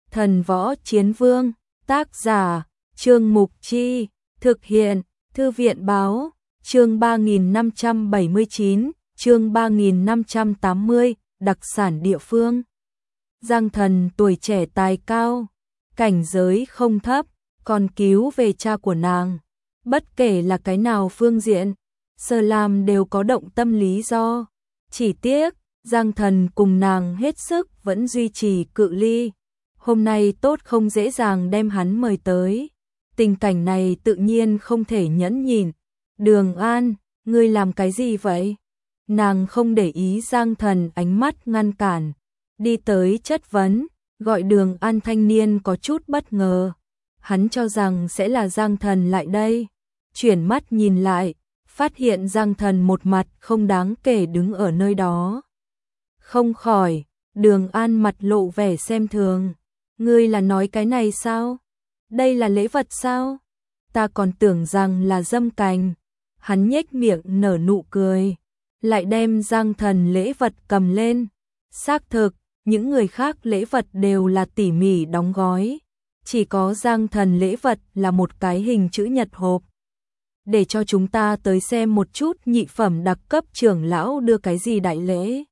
Thần Võ Chiến Vương, tác giả, Trương Mục Chi, thực hiện, Thư viện Báo, chương 3579, chương 3580, đặc sản địa phương. Giang Thần tuổi trẻ tài cao, cảnh giới không thấp, còn cứu về cha của nàng. Bất kể là cái nào phương diện, Sơ Lam đều có động tâm lý do. Chỉ tiếc, Giang Thần cùng nàng hết sức vẫn duy trì cự ly. Hôm nay tốt không dễ dàng đem hắn mời tới. Tình cảnh này tự nhiên không thể nhẫn nhịn. Đường An, ngươi làm cái gì vậy? Nàng không để ý Giang Thần ánh mắt ngăn cản. Đi tới chất vấn, gọi Đường An thanh niên có chút bất ngờ. Hắn cho rằng sẽ là Giang Thần lại đây. Chuyển mắt nhìn lại, phát hiện Giang Thần một mặt không đáng kể đứng ở nơi đó. Không khỏi, Đường An mặt lộ vẻ xem thường. Ngươi là nói cái này sao? Đây là lễ vật sao? Ta còn tưởng rằng là dâm cành. Hắn nhếch miệng nở nụ cười, lại đem Giang Thần lễ vật cầm lên. Xác thực, những người khác lễ vật đều là tỉ mỉ đóng gói. Chỉ có Giang Thần lễ vật là một cái hình chữ nhật hộp. Để cho chúng ta tới xem một chút nhị phẩm đặc cấp trưởng lão đưa cái gì đại lễ.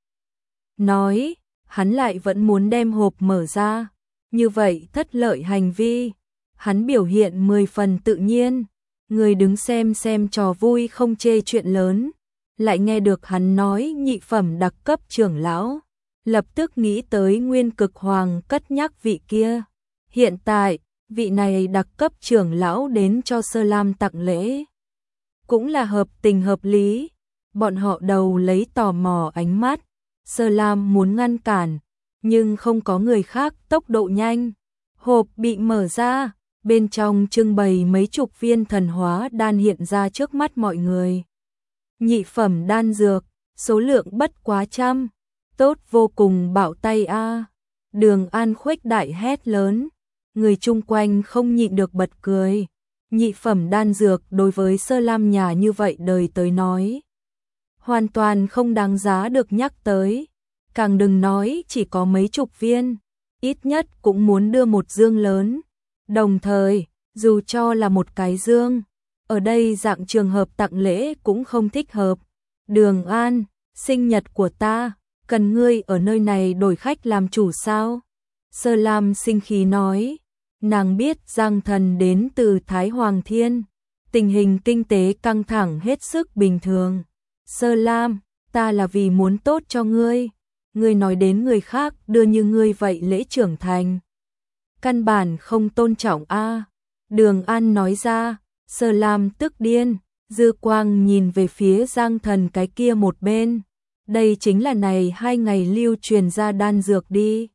Nói, hắn lại vẫn muốn đem hộp mở ra. Như vậy thất lợi hành vi. Hắn biểu hiện 10 phần tự nhiên. Người đứng xem trò vui không chê chuyện lớn. Lại nghe được hắn nói nhị phẩm đặc cấp trưởng lão. Lập tức nghĩ tới Nguyên Cực Hoàng cất nhắc vị kia. Hiện tại, vị này đặc cấp trưởng lão đến cho Sơ Lam tặng lễ. Cũng là hợp tình hợp lý. Bọn họ đầu lấy tò mò ánh mắt. Sơ Lam muốn ngăn cản, nhưng không có người khác tốc độ nhanh. Hộp bị mở ra, bên trong trưng bày mấy chục viên thần hóa đan hiện ra trước mắt mọi người. Nhị phẩm đan dược, số lượng bất quá trăm, tốt vô cùng bạo tay a. Đường An khuếch đại hét lớn, người chung quanh không nhịn được bật cười. Nhị phẩm đan dược đối với Sơ Lam nhà như vậy đời tới nói, hoàn toàn không đáng giá được nhắc tới. Càng đừng nói chỉ có mấy chục viên, ít nhất cũng muốn đưa một dương lớn. Đồng thời, dù cho là một cái dương, ở đây dạng trường hợp tặng lễ cũng không thích hợp. Đường An, sinh nhật của ta, cần ngươi ở nơi này đổi khách làm chủ sao? Sơ Lam sinh khí nói, nàng biết Giang Thần đến từ Thái Hoàng Thiên, tình hình kinh tế căng thẳng hết sức bình thường. Sơ Lam, ta là vì muốn tốt cho ngươi. Ngươi nói đến người khác đưa như ngươi vậy lễ trưởng thành. Căn bản không tôn trọng a. Đường An nói ra, Sơ Lam tức điên, dư quang nhìn về phía Giang Thần cái kia một bên. Đây chính là này 2 ngày lưu truyền ra đan dược đi.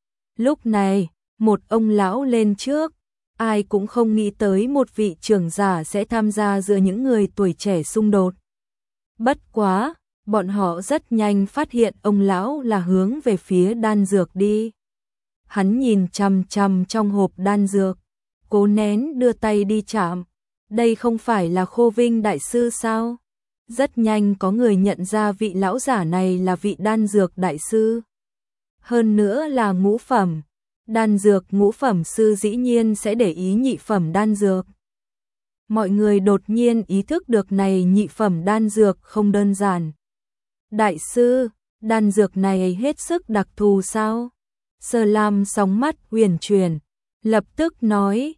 Lúc này, một ông lão lên trước, ai cũng không nghĩ tới một vị trưởng giả sẽ tham gia giữa những người tuổi trẻ xung đột. Bất quá, bọn họ rất nhanh phát hiện ông lão là hướng về phía đan dược đi. Hắn nhìn chằm chằm trong hộp đan dược, cố nén đưa tay đi chạm. Đây không phải là Khô Vinh đại sư sao? Rất nhanh có người nhận ra vị lão giả này là vị đan dược đại sư. Hơn nữa là ngũ phẩm. Đan dược ngũ phẩm sư dĩ nhiên sẽ để ý nhị phẩm đan dược. Mọi người đột nhiên ý thức được này nhị phẩm đan dược không đơn giản. Đại sư, đan dược này hết sức đặc thù sao? Sơ Lam sóng mắt huyền chuyển, lập tức nói,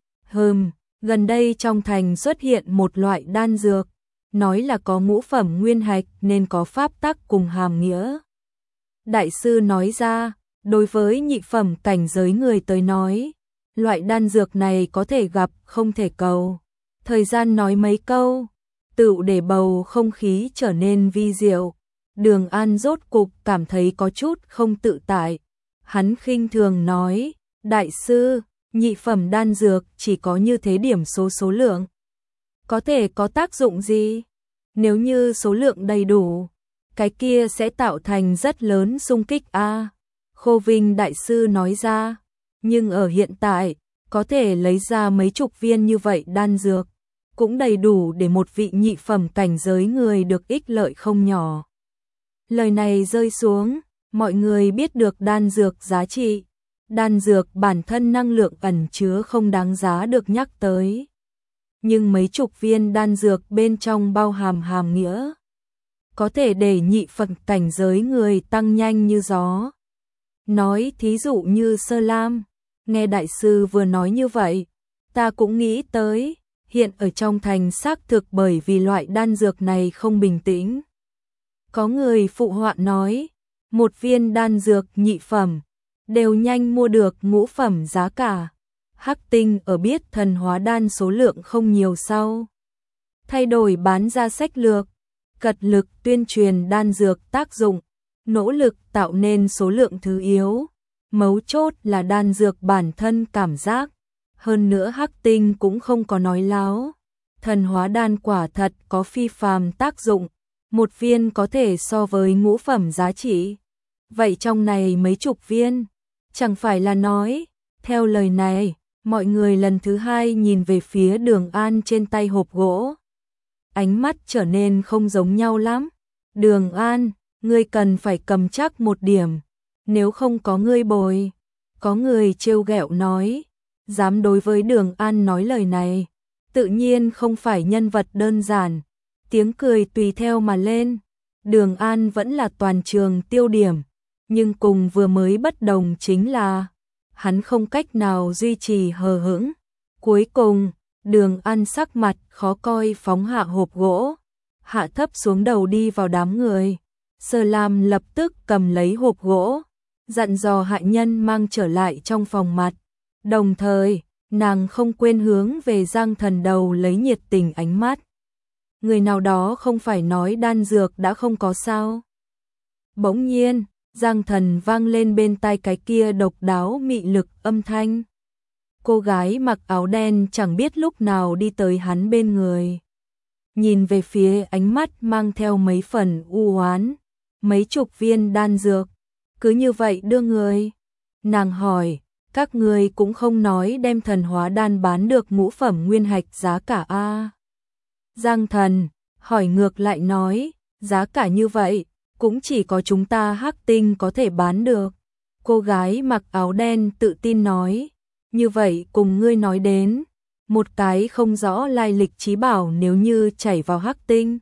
gần đây trong thành xuất hiện một loại đan dược, nói là có ngũ phẩm nguyên hạch nên có pháp tắc cùng hàm nghĩa. Đại sư nói ra, đối với nhị phẩm cảnh giới người tới nói, loại đan dược này có thể gặp không thể cầu. Thời gian nói mấy câu, tựu để bầu không khí trở nên vi diệu. Đường An rốt cục cảm thấy có chút không tự tại. Hắn khinh thường nói, đại sư, nhị phẩm đan dược chỉ có như thế điểm số lượng. Có thể có tác dụng gì? Nếu như số lượng đầy đủ, cái kia sẽ tạo thành rất lớn xung kích a. Khô Vinh đại sư nói ra, nhưng ở hiện tại, có thể lấy ra mấy chục viên như vậy đan dược, cũng đầy đủ để một vị nhị phẩm cảnh giới người được ích lợi không nhỏ. Lời này rơi xuống, mọi người biết được đan dược giá trị. đan dược bản thân năng lượng ẩn chứa không đáng giá được nhắc tới. Nhưng mấy chục viên đan dược bên trong bao hàm hàm nghĩa, có thể để nhị Phật cảnh giới người tăng nhanh như gió. Nói thí dụ như Sơ Lam, nghe đại sư vừa nói như vậy, ta cũng nghĩ tới, hiện ở trong thành xác thực bởi vì loại đan dược này không bình tĩnh. Có người phụ họa nói, một viên đan dược nhị phẩm, đều nhanh mua được ngũ phẩm giá cả. Hắc Tinh ở biết thần hóa đan số lượng không nhiều sau, thay đổi bán ra sách lược, cật lực tuyên truyền đan dược tác dụng, nỗ lực tạo nên số lượng thứ yếu. Mấu chốt là đan dược bản thân cảm giác. Hơn nữa Hắc Tinh cũng không có nói láo. Thần hóa đan quả thật có phi phàm tác dụng, một viên có thể so với ngũ phẩm giá trị. Vậy trong này mấy chục viên, chẳng phải là nói, theo lời này, mọi người lần thứ hai nhìn về phía Đường An trên tay hộp gỗ. Ánh mắt trở nên không giống nhau lắm. Đường An, ngươi cần phải cầm chắc một điểm, nếu không có ngươi bồi. Có người trêu ghẹo nói, dám đối với Đường An nói lời này, tự nhiên không phải nhân vật đơn giản. Tiếng cười tùy theo mà lên. Đường An vẫn là toàn trường tiêu điểm, nhưng cùng vừa mới bất đồng chính là hắn không cách nào duy trì hờ hững. Cuối cùng, Đường An sắc mặt khó coi phóng hạ hộp gỗ, hạ thấp xuống đầu đi vào đám người. Sơ Lam lập tức cầm lấy hộp gỗ, dặn dò hạ nhân mang trở lại trong phòng mặt. Đồng thời, nàng không quên hướng về Giang Thần đầu lấy nhiệt tình ánh mắt. Người nào đó không phải nói đan dược đã không có sao? Bỗng nhiên, Giang Thần vang lên bên tai cái kia độc đáo mị lực âm thanh. Cô gái mặc áo đen chẳng biết lúc nào đi tới hắn bên người. Nhìn về phía ánh mắt mang theo mấy phần u oán, mấy chục viên đan dược, cứ như vậy đưa người. Nàng hỏi, các người cũng không nói đem thần hóa đan bán được ngũ phẩm nguyên hạch giá cả a? Giang Thần hỏi ngược lại nói, giá cả như vậy, cũng chỉ có chúng ta Hắc Tinh có thể bán được. Cô gái mặc áo đen tự tin nói, như vậy cùng ngươi nói đến, một cái không rõ lai lịch trí bảo nếu như chảy vào Hắc Tinh,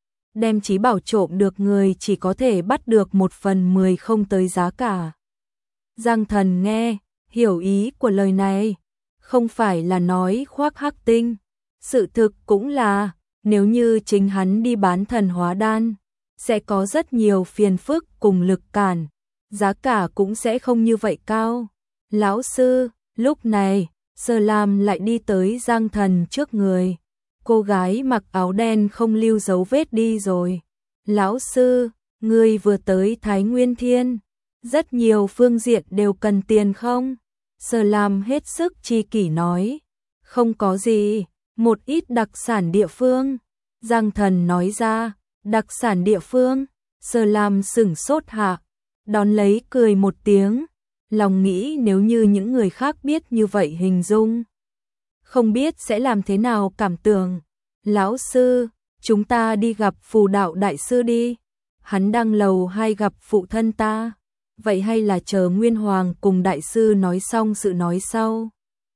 đem trí bảo trộm được người chỉ có thể bắt được 1/10 không tới giá cả. Giang Thần nghe, hiểu ý của lời này, không phải là nói khoác Hắc Tinh. Sự thực cũng là, nếu như chính hắn đi bán thần hóa đan, sẽ có rất nhiều phiền phức cùng lực cản, giá cả cũng sẽ không như vậy cao. Lão sư, lúc này, Sơ Lam lại đi tới Giang Thần trước người. Cô gái mặc áo đen không lưu dấu vết đi rồi. Lão sư, ngươi vừa tới Thái Nguyên Thiên, rất nhiều phương diện đều cần tiền không? Sơ Lam hết sức chi kỷ nói, không có gì, một ít đặc sản địa phương. Giang Thần nói ra, đặc sản địa phương. Sơ Lam sửng sốt hạ, đón lấy cười một tiếng, lòng nghĩ nếu như những người khác biết như vậy hình dung, không biết sẽ làm thế nào cảm tưởng. Lão sư, chúng ta đi gặp Phù Đạo đại sư đi, hắn đang lầu 2 gặp phụ thân ta. Vậy hay là chờ Nguyên Hoàng cùng đại sư nói xong sự nói sau?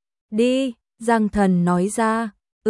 Đi, Giang Thần nói ra.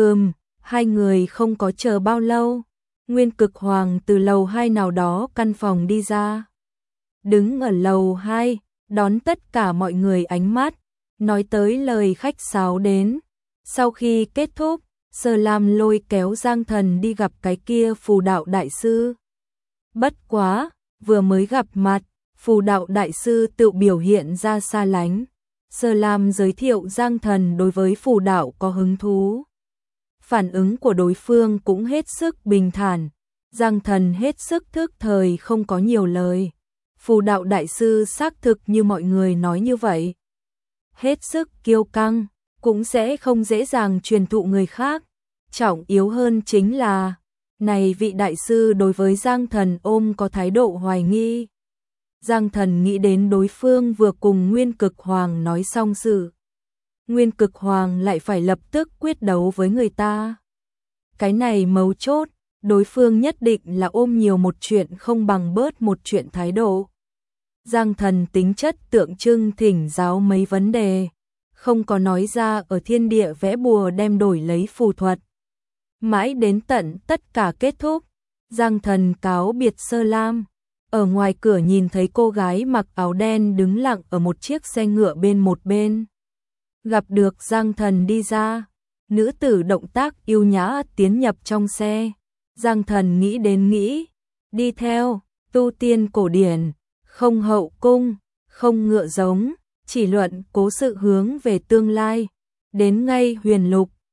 Hai người không có chờ bao lâu, Nguyên Cực Hoàng từ lầu 2 nào đó căn phòng đi ra. Đứng ở lầu 2, đón tất cả mọi người ánh mắt, nói tới lời khách sáo đến. Sau khi kết thúc, Sơ Lam lôi kéo Giang Thần đi gặp cái kia Phù Đạo đại sư. Bất quá, vừa mới gặp mặt, Phù Đạo đại sư tự biểu hiện ra xa lánh. Sơ Lam giới thiệu Giang Thần đối với Phù Đạo có hứng thú. Phản ứng của đối phương cũng hết sức bình thản. Giang Thần hết sức thức thời không có nhiều lời. Phù Đạo đại sư xác thực như mọi người nói như vậy, hết sức kiêu căng, cũng sẽ không dễ dàng truyền thụ người khác. Trọng yếu hơn chính là, này vị đại sư đối với Giang Thần ôm có thái độ hoài nghi. Giang Thần nghĩ đến đối phương vừa cùng Nguyên Cực Hoàng nói xong sự, Nguyên Cực Hoàng lại phải lập tức quyết đấu với người ta. Cái này mấu chốt, đối phương nhất định là ôm nhiều một chuyện không bằng bớt một chuyện thái độ. Giang Thần tính chất tượng trưng thỉnh giáo mấy vấn đề, không có nói ra ở thiên địa vẽ bùa đem đổi lấy phù thuật. Mãi đến tận tất cả kết thúc, Giang Thần cáo biệt Sơ Lam, ở ngoài cửa nhìn thấy cô gái mặc áo đen đứng lặng ở một chiếc xe ngựa bên một bên. Gặp được Giang Thần đi ra, nữ tử động tác yêu nhã tiến nhập trong xe. Giang Thần nghĩ đến nghĩ, đi theo, tu tiên cổ điển, không hậu cung, không ngựa giống, chỉ luận cố sự hướng về tương lai. Đến ngay Huyền Lục,